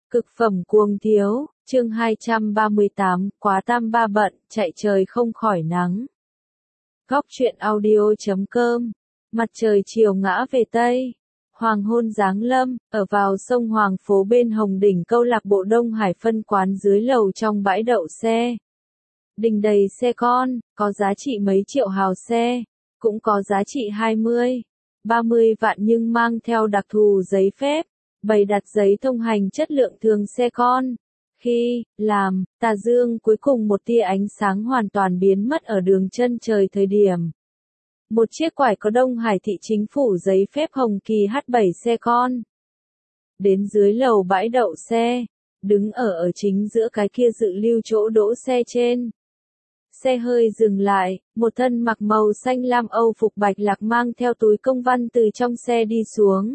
Cực phẩm cuồng thiếu, chương 238, quá tam ba bận, chạy trời không khỏi nắng. Góc truyện audio.com. Mặt trời chiều ngã về Tây. Hoàng hôn giáng lâm, ở vào sông Hoàng phố bên Hồng Đỉnh câu lạc bộ Đông Hải phân quán dưới lầu trong bãi đậu xe. Đình đầy xe con, có giá trị mấy triệu hào xe, cũng có giá trị 20, 30 vạn nhưng mang theo đặc thù giấy phép, bày đặt giấy thông hành chất lượng thường xe con. Khi làm, tà dương cuối cùng một tia ánh sáng hoàn toàn biến mất ở đường chân trời thời điểm. Một chiếc quải có Đông Hải thị chính phủ giấy phép hồng kỳ H7 xe con. Đến dưới lầu bãi đậu xe, đứng ở chính giữa cái kia dự lưu chỗ đỗ xe trên. Xe hơi dừng lại, một thân mặc màu xanh lam Âu phục Bạch Lạc mang theo túi công văn từ trong xe đi xuống.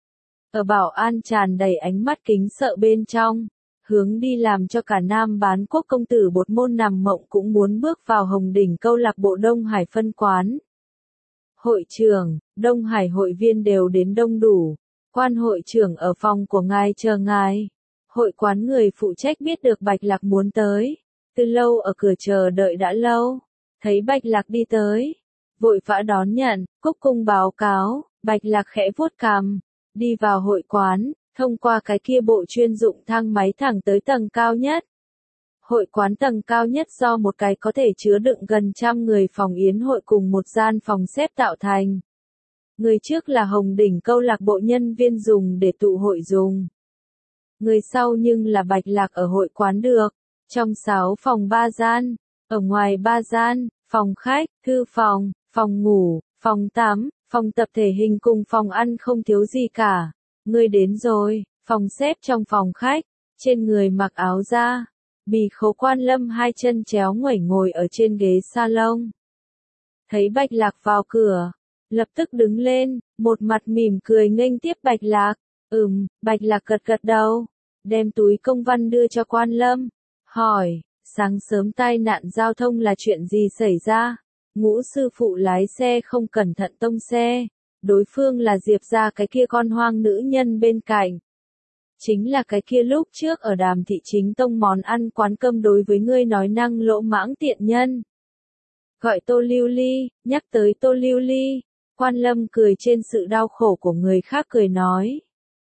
Ở bảo an tràn đầy ánh mắt kính sợ bên trong, hướng đi làm cho cả Nam Bán Quốc công tử bột môn nằm mộng cũng muốn bước vào Hồng Đỉnh câu lạc bộ Đông Hải phân quán. Hội trưởng, Đông Hải hội viên đều đến đông đủ, quan hội trưởng ở phòng của ngài chờ ngài. Hội quán người phụ trách biết được Bạch Lạc muốn tới, từ lâu ở cửa chờ đợi đã lâu, thấy Bạch Lạc đi tới, vội vã đón nhận, cúc cung báo cáo. Bạch Lạc khẽ vuốt cằm, đi vào hội quán, thông qua cái kia bộ chuyên dụng thang máy thẳng tới tầng cao nhất. Hội quán tầng cao nhất do một cái có thể chứa đựng gần 100 người phòng yến hội cùng một gian phòng xếp tạo thành. Người trước là Hồng Đỉnh câu lạc bộ nhân viên dùng để tụ hội dùng. Người sau nhưng là Bạch Lạc ở hội quán được. Trong 6 phòng 3 gian, ở ngoài 3 gian, phòng khách, thư phòng, phòng ngủ, phòng tắm, phòng tập thể hình cùng phòng ăn không thiếu gì cả. Ngươi đến rồi, phòng xếp trong phòng khách, trên người mặc áo da, bì khố Quan Lâm hai chân chéo nguẩy ngồi ở trên ghế salon. Thấy Bạch Lạc vào cửa, lập tức đứng lên, một mặt mỉm cười nghênh tiếp Bạch Lạc. Bạch Lạc gật gật đầu, đem túi công văn đưa cho Quan Lâm. Hỏi, sáng sớm tai nạn giao thông là chuyện gì xảy ra? Ngũ sư phụ lái xe không cẩn thận tông xe. Đối phương là Diệp gia cái kia con hoang nữ nhân bên cạnh. Chính là cái kia lúc trước ở Đàm thị chính tông món ăn quán cơm đối với ngươi nói năng lỗ mãng tiện nhân. Gọi Tô Lưu Ly, nhắc tới Tô Lưu Ly, Quan Lâm cười trên sự đau khổ của người khác cười nói.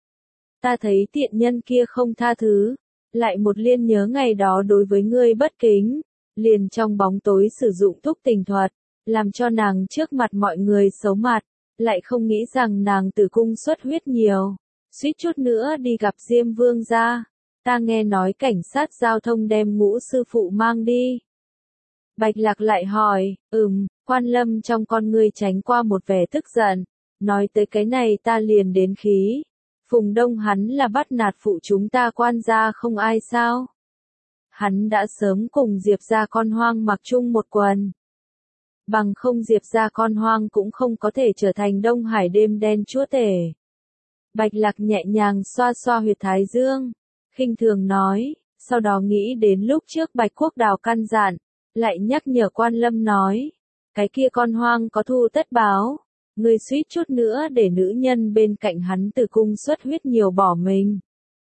Ta thấy tiện nhân kia không tha thứ. Lại một liên nhớ ngày đó đối với ngươi bất kính, liền trong bóng tối sử dụng thúc tình thuật, làm cho nàng trước mặt mọi người xấu mặt, lại không nghĩ rằng nàng tử cung xuất huyết nhiều, suýt chút nữa đi gặp Diêm Vương gia. Ta nghe nói cảnh sát giao thông đem Ngũ sư phụ mang đi. Bạch Lạc lại hỏi, Quan Lâm trong con ngươi tránh qua một vẻ tức giận, nói tới cái này ta liền đến khí. Phùng Đông hắn là bắt nạt phụ chúng ta Quan gia không ai sao? Hắn đã sớm cùng Diệp gia con hoang mặc chung một quần. Bằng không Diệp gia con hoang cũng không có thể trở thành Đông Hải đêm đen chúa tể. Bạch Lạc nhẹ nhàng xoa xoa huyệt thái dương, khinh thường nói, sau đó nghĩ đến lúc trước Bạch Quốc Đào căn dặn, lại nhắc nhở Quan Lâm nói, cái kia con hoang có thù tất báo. Người suýt chút nữa để nữ nhân bên cạnh hắn tử cung xuất huyết nhiều bỏ mình.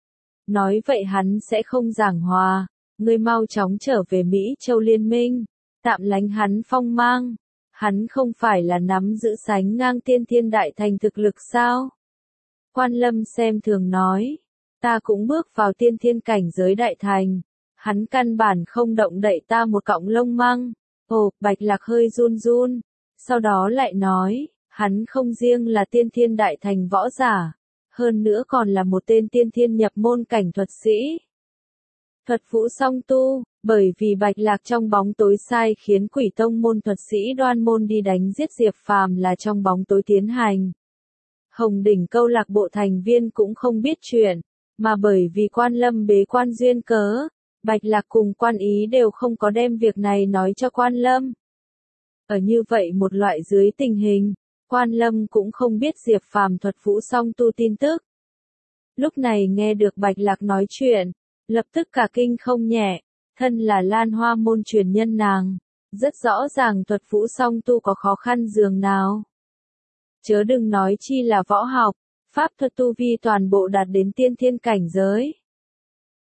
Nói vậy hắn sẽ không giảng hòa, ngươi mau chóng trở về Mỹ Châu Liên minh, tạm lánh hắn phong mang. Hắn không phải là nắm giữ sánh ngang tiên thiên đại thành thực lực sao? Quan Lâm xem thường nói, ta cũng bước vào tiên thiên cảnh giới đại thành, hắn căn bản không động đậy ta một cọng lông măng. Ồ, Bạch Lạc hơi run run, sau đó lại nói. Hắn không riêng là tiên thiên đại thành võ giả, hơn nữa còn là một tên tiên thiên nhập môn cảnh thuật sĩ. Thuật vũ song tu, bởi vì Bạch Lạc trong bóng tối sai khiến Quỷ Tông môn thuật sĩ Đoan môn đi đánh giết Diệp Phàm là trong bóng tối tiến hành. Hồng Đỉnh câu lạc bộ thành viên cũng không biết chuyện, mà bởi vì Quan Lâm bế quan duyên cớ, Bạch Lạc cùng Quan Ý đều không có đem việc này nói cho Quan Lâm. Ở như vậy một loại dưới tình hình, Quan Lâm cũng không biết Diệp Phàm thuật vũ song tu tin tức. Lúc này nghe được Bạch Lạc nói chuyện, lập tức cả kinh không nhẹ, thân là Lan Hoa môn truyền nhân nàng, rất rõ ràng thuật vũ song tu có khó khăn dường nào. Chớ đừng nói chi là võ học, pháp thuật tu vi toàn bộ đạt đến tiên thiên cảnh giới.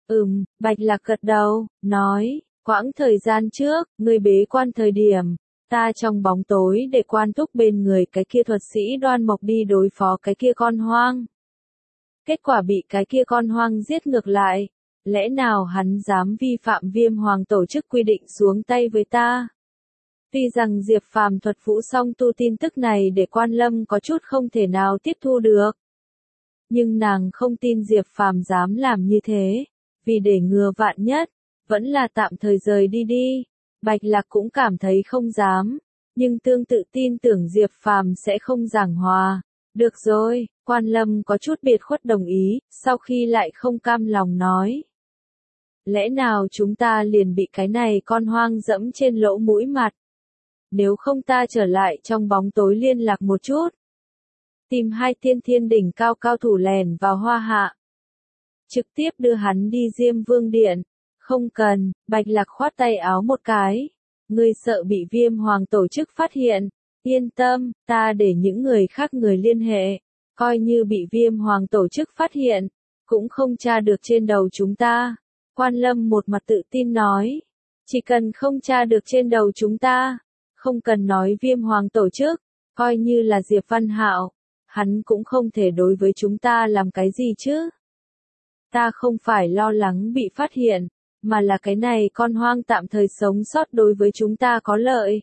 Bạch Lạc gật đầu, nói, quãng thời gian trước, ngươi bế quan thời điểm, ta trong bóng tối để quan túc bên người cái kia thuật sĩ Đoan Mộc đi đối phó cái kia con hoang. Kết quả bị cái kia con hoang giết ngược lại, lẽ nào hắn dám vi phạm Viêm Hoàng tổ chức quy định xuống tay với ta? Tuy rằng Diệp Phàm thuật vũ song tu tin tức này để Quan Lâm có chút không thể nào tiếp thu được. Nhưng nàng không tin Diệp Phàm dám làm như thế, vì để ngừa vạn nhất, vẫn là tạm thời rời đi. Bạch Lạc cũng cảm thấy không dám, nhưng tương tự tin tưởng Diệp Phàm sẽ không giảng hòa. Được rồi, Quan Lâm có chút biệt khuất đồng ý, sau khi lại không cam lòng nói. Lẽ nào chúng ta liền bị cái này con hoang dẫm trên lỗ mũi mặt? Nếu không ta trở lại trong bóng tối liên lạc một chút. Tìm hai thiên đỉnh cao cao thủ lèn vào Hoa Hạ. Trực tiếp đưa hắn đi Diêm Vương Điện. Không cần, Bạch Lạc khoát tay áo một cái. Ngươi sợ bị Viêm Hoàng tổ chức phát hiện. Yên tâm, ta để những người khác người liên hệ. Coi như bị Viêm Hoàng tổ chức phát hiện, cũng không tra được trên đầu chúng ta. Quan Lâm một mặt tự tin nói. Chỉ cần không tra được trên đầu chúng ta, không cần nói Viêm Hoàng tổ chức, coi như là Diệp Văn Hạo, hắn cũng không thể đối với chúng ta làm cái gì chứ. Ta không phải lo lắng bị phát hiện, mà là cái này con hoang tạm thời sống sót đối với chúng ta có lợi.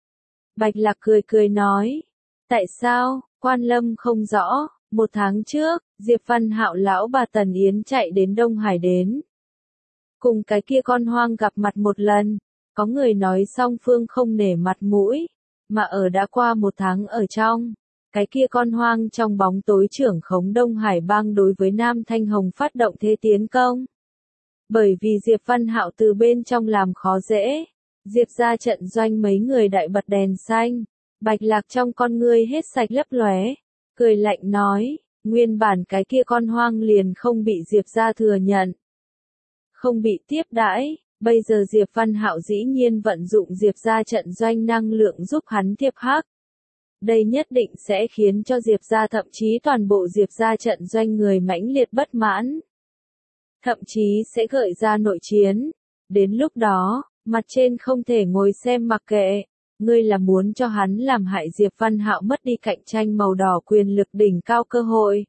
Bạch Lạc cười nói. Tại sao? Quan Lâm không rõ. 1 tháng trước, Diệp Văn Hạo lão bà Tần Yến chạy đến Đông Hải đến. Cùng cái kia con hoang gặp mặt một lần. Có người nói song phương không nể mặt mũi, mà ở đã qua 1 tháng ở trong. Cái kia con hoang trong bóng tối trưởng khống Đông Hải bang đối với Nam Thanh Hồng phát động thế tiến công. Bởi vì Diệp Văn Hạo từ bên trong làm khó dễ, Diệp ra trận doanh mấy người đại bật đèn xanh. Bạch Lạc trong con ngươi hết sạch lấp lóe, cười lạnh nói, nguyên bản cái kia con hoang liền không bị Diệp ra thừa nhận, không bị tiếp đãi. Bây giờ Diệp Văn Hạo dĩ nhiên vận dụng Diệp ra trận doanh năng lượng giúp hắn thiệp hắc. Đây nhất định sẽ khiến cho Diệp ra thậm chí toàn bộ Diệp ra trận doanh người mãnh liệt bất mãn. Thậm chí sẽ gợi ra nội chiến. Đến lúc đó, mặt trên không thể ngồi xem mặc kệ. Ngươi là muốn cho hắn làm hại Diệp Văn Hạo mất đi cạnh tranh màu đỏ quyền lực đỉnh cao cơ hội.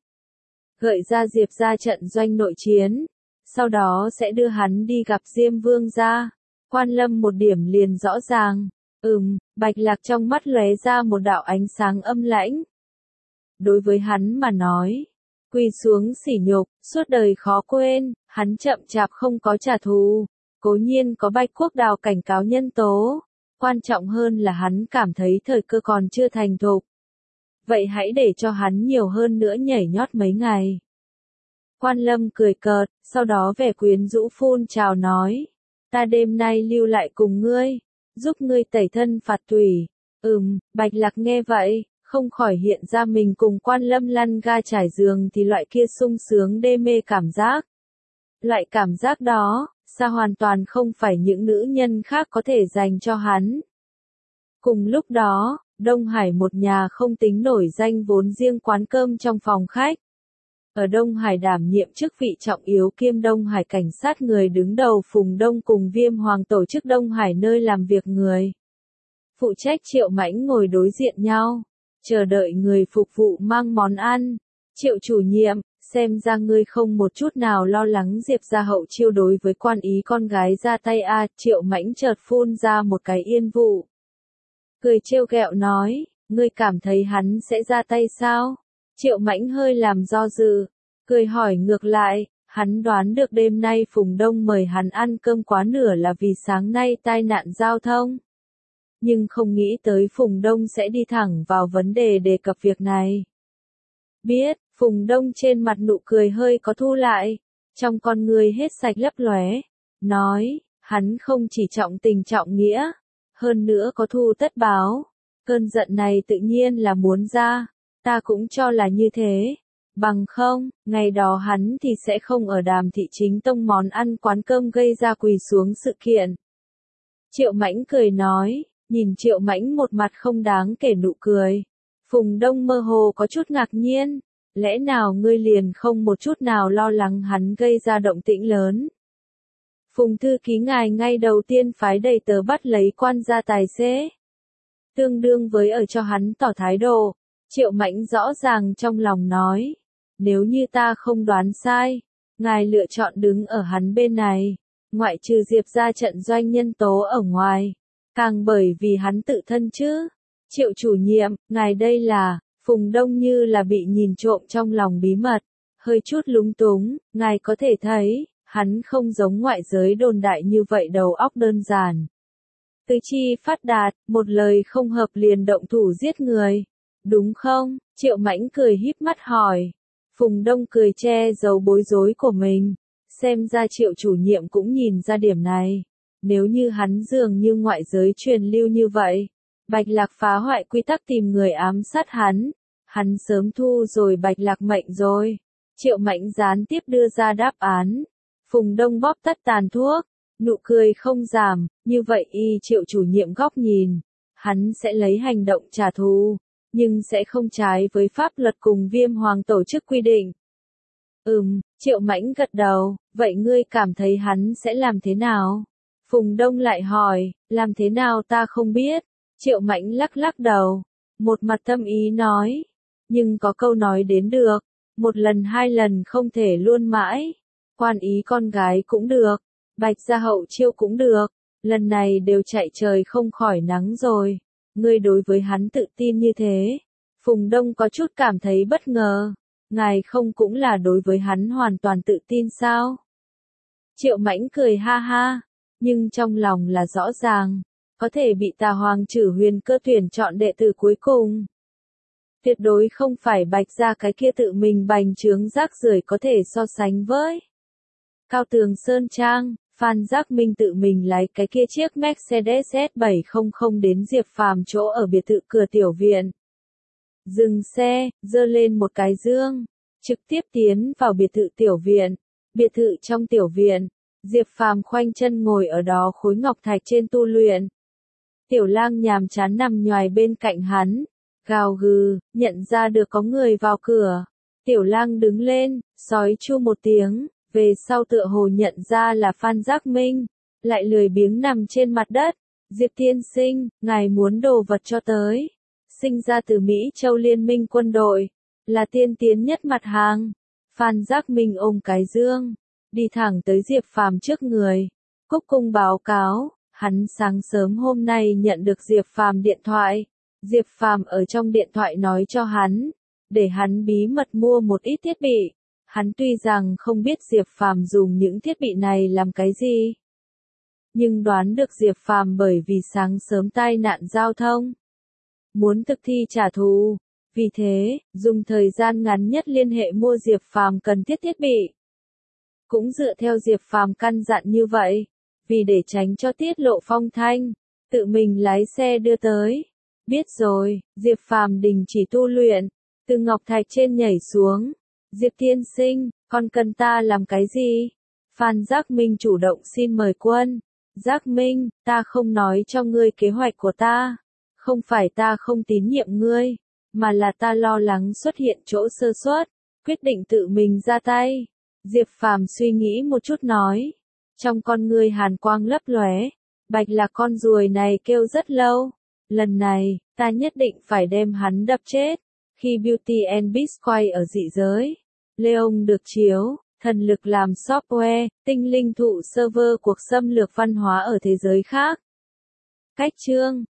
Gợi ra Diệp ra trận doanh nội chiến. Sau đó sẽ đưa hắn đi gặp Diêm Vương gia. Quan Lâm một điểm liền rõ ràng. Bạch Lạc trong mắt lóe ra một đạo ánh sáng âm lãnh. Đối với hắn mà nói, quỳ xuống sỉ nhục, suốt đời khó quên, hắn chậm chạp không có trả thù. Cố nhiên có Bạch Quốc Đào cảnh cáo nhân tố. Quan trọng hơn là hắn cảm thấy thời cơ còn chưa thành thục. Vậy hãy để cho hắn nhiều hơn nữa nhảy nhót mấy ngày. Quan Lâm cười cợt, sau đó vẻ quyến rũ phun trào nói. Ta đêm nay lưu lại cùng ngươi, giúp ngươi tẩy thân phạt thủy. Bạch Lạc nghe vậy, không khỏi hiện ra mình cùng Quan Lâm lăn ga trải giường thì loại kia sung sướng đê mê cảm giác. Loại cảm giác đó, sao hoàn toàn không phải những nữ nhân khác có thể dành cho hắn. Cùng lúc đó, Đông Hải một nhà không tính nổi danh vốn riêng quán cơm trong phòng khách. Ở Đông Hải đảm nhiệm chức vị trọng yếu kiêm Đông Hải cảnh sát người đứng đầu Phùng Đông cùng Viêm Hoàng tổ chức Đông Hải nơi làm việc người. Phụ trách Triệu Mãnh ngồi đối diện nhau, chờ đợi người phục vụ mang món ăn. Triệu chủ nhiệm, xem ra ngươi không một chút nào lo lắng Diệp gia hậu chiêu đối với quan ý con gái ra tay a. Triệu Mãnh chợt phun ra một cái yên vụ. Cười trêu ghẹo nói, ngươi cảm thấy hắn sẽ ra tay sao? Triệu Mãnh hơi làm do dự, cười hỏi ngược lại, hắn đoán được đêm nay Phùng Đông mời hắn ăn cơm quá nửa là vì sáng nay tai nạn giao thông. Nhưng không nghĩ tới Phùng Đông sẽ đi thẳng vào vấn đề đề cập việc này. Biết, Phùng Đông trên mặt nụ cười hơi có thu lại, trong con người hết sạch lấp lóe, nói, hắn không chỉ trọng tình trọng nghĩa, hơn nữa có thù tất báo, cơn giận này tự nhiên là muốn ra, ta cũng cho là như thế, bằng không, ngày đó hắn thì sẽ không ở Đàm Thị Chính Tông món ăn quán cơm gây ra quỳ xuống sự kiện. Triệu Mãnh cười nói, nhìn Triệu Mãnh một mặt không đáng kể nụ cười, Phùng Đông mơ hồ có chút ngạc nhiên, lẽ nào ngươi liền không một chút nào lo lắng hắn gây ra động tĩnh lớn. Phùng thư ký ngài ngay đầu tiên phái đầy tớ bắt lấy quan gia tài xế. Tương đương với ở cho hắn tỏ thái độ, Triệu Mãnh rõ ràng trong lòng nói. Nếu như ta không đoán sai, ngài lựa chọn đứng ở hắn bên này, ngoại trừ Diệp ra trận doanh nhân tố ở ngoài, càng bởi vì hắn tự thân chứ. Triệu chủ nhiệm, ngài đây là, Phùng Đông như là bị nhìn trộm trong lòng bí mật, hơi chút lúng túng, ngài có thể thấy, hắn không giống ngoại giới đồn đại như vậy đầu óc đơn giản. Tứ chi phát đạt, một lời không hợp liền động thủ giết người. Đúng không? Triệu Mãnh cười híp mắt hỏi. Phùng Đông cười che giấu bối rối của mình. Xem ra Triệu chủ nhiệm cũng nhìn ra điểm này. Nếu như hắn dường như ngoại giới truyền lưu như vậy, Bạch Lạc phá hoại quy tắc tìm người ám sát hắn sớm thu rồi Bạch Lạc mệnh rồi. Triệu Mãnh gián tiếp đưa ra đáp án. Phùng Đông bóp tắt tàn thuốc, nụ cười không giảm, như vậy Triệu chủ nhiệm góc nhìn, hắn sẽ lấy hành động trả thù, nhưng sẽ không trái với pháp luật cùng Viêm Hoàng tổ chức quy định. Triệu Mãnh gật đầu, vậy ngươi cảm thấy hắn sẽ làm thế nào? Phùng Đông lại hỏi, làm thế nào ta không biết. Triệu Mãnh lắc lắc đầu, một mặt tâm ý nói, nhưng có câu nói đến được, một lần hai lần không thể luôn mãi. Quan ý con gái cũng được, Bạch gia hậu chiêu cũng được, lần này đều chạy trời không khỏi nắng rồi. Ngươi đối với hắn tự tin như thế. Phùng Đông có chút cảm thấy bất ngờ. Ngài không cũng là đối với hắn hoàn toàn tự tin sao? Triệu Mãnh cười ha ha, nhưng trong lòng là rõ ràng, có thể bị Tà Hoàng Chử Huyền Cơ tuyển chọn đệ tử cuối cùng. Tuyệt đối không phải Bạch gia cái kia tự mình bành trướng rác rưởi có thể so sánh với. Cao Tường Sơn Trang, Phan Giác Minh tự mình lái cái kia chiếc Mercedes S700 đến Diệp Phàm chỗ ở biệt thự cửa tiểu viện. Dừng xe, giơ lên một cái dương, trực tiếp tiến vào biệt thự tiểu viện. Biệt thự trong tiểu viện, Diệp Phàm khoanh chân ngồi ở đó khối ngọc thạch trên tu luyện. Tiểu Lang nhàm chán nằm nhoài bên cạnh hắn, gào gừ, nhận ra được có người vào cửa. Tiểu Lang đứng lên, sói chu một tiếng, về sau tựa hồ nhận ra là Phan Giác Minh, lại lười biếng nằm trên mặt đất. Diệp tiên sinh, ngài muốn đồ vật cho tới. Sinh ra từ Mỹ Châu Liên minh quân đội, là tiên tiến nhất mặt hàng. Phan Giác Minh ôm cái dương, đi thẳng tới Diệp Phàm trước người. Cúc cung báo cáo, hắn sáng sớm hôm nay nhận được Diệp Phàm điện thoại. Diệp Phàm ở trong điện thoại nói cho hắn, để hắn bí mật mua một ít thiết bị. Hắn tuy rằng không biết Diệp Phàm dùng những thiết bị này làm cái gì, nhưng đoán được Diệp Phàm bởi vì sáng sớm tai nạn giao thông, muốn thực thi trả thù, vì thế, dùng thời gian ngắn nhất liên hệ mua Diệp Phàm cần thiết thiết bị. Cũng dựa theo Diệp Phàm căn dặn như vậy, vì để tránh cho tiết lộ phong thanh, tự mình lái xe đưa tới. Biết rồi, Diệp Phàm đình chỉ tu luyện, từ ngọc thạch trên nhảy xuống. Diệp tiên sinh, con cần ta làm cái gì? Phan Giác Minh chủ động xin mời quân. Giác Minh, ta không nói cho ngươi kế hoạch của ta. Không phải ta không tín nhiệm ngươi, mà là ta lo lắng xuất hiện chỗ sơ suất, quyết định tự mình ra tay. Diệp Phàm suy nghĩ một chút nói. Trong con ngươi hàn quang lấp lóe, Bạch là con ruồi này kêu rất lâu. Lần này, ta nhất định phải đem hắn đập chết. Khi Beauty and Beast quay ở dị giới, Leon được chiếu, thần lực làm software, tinh linh thụ server cuộc xâm lược văn hóa ở thế giới khác. Cách chương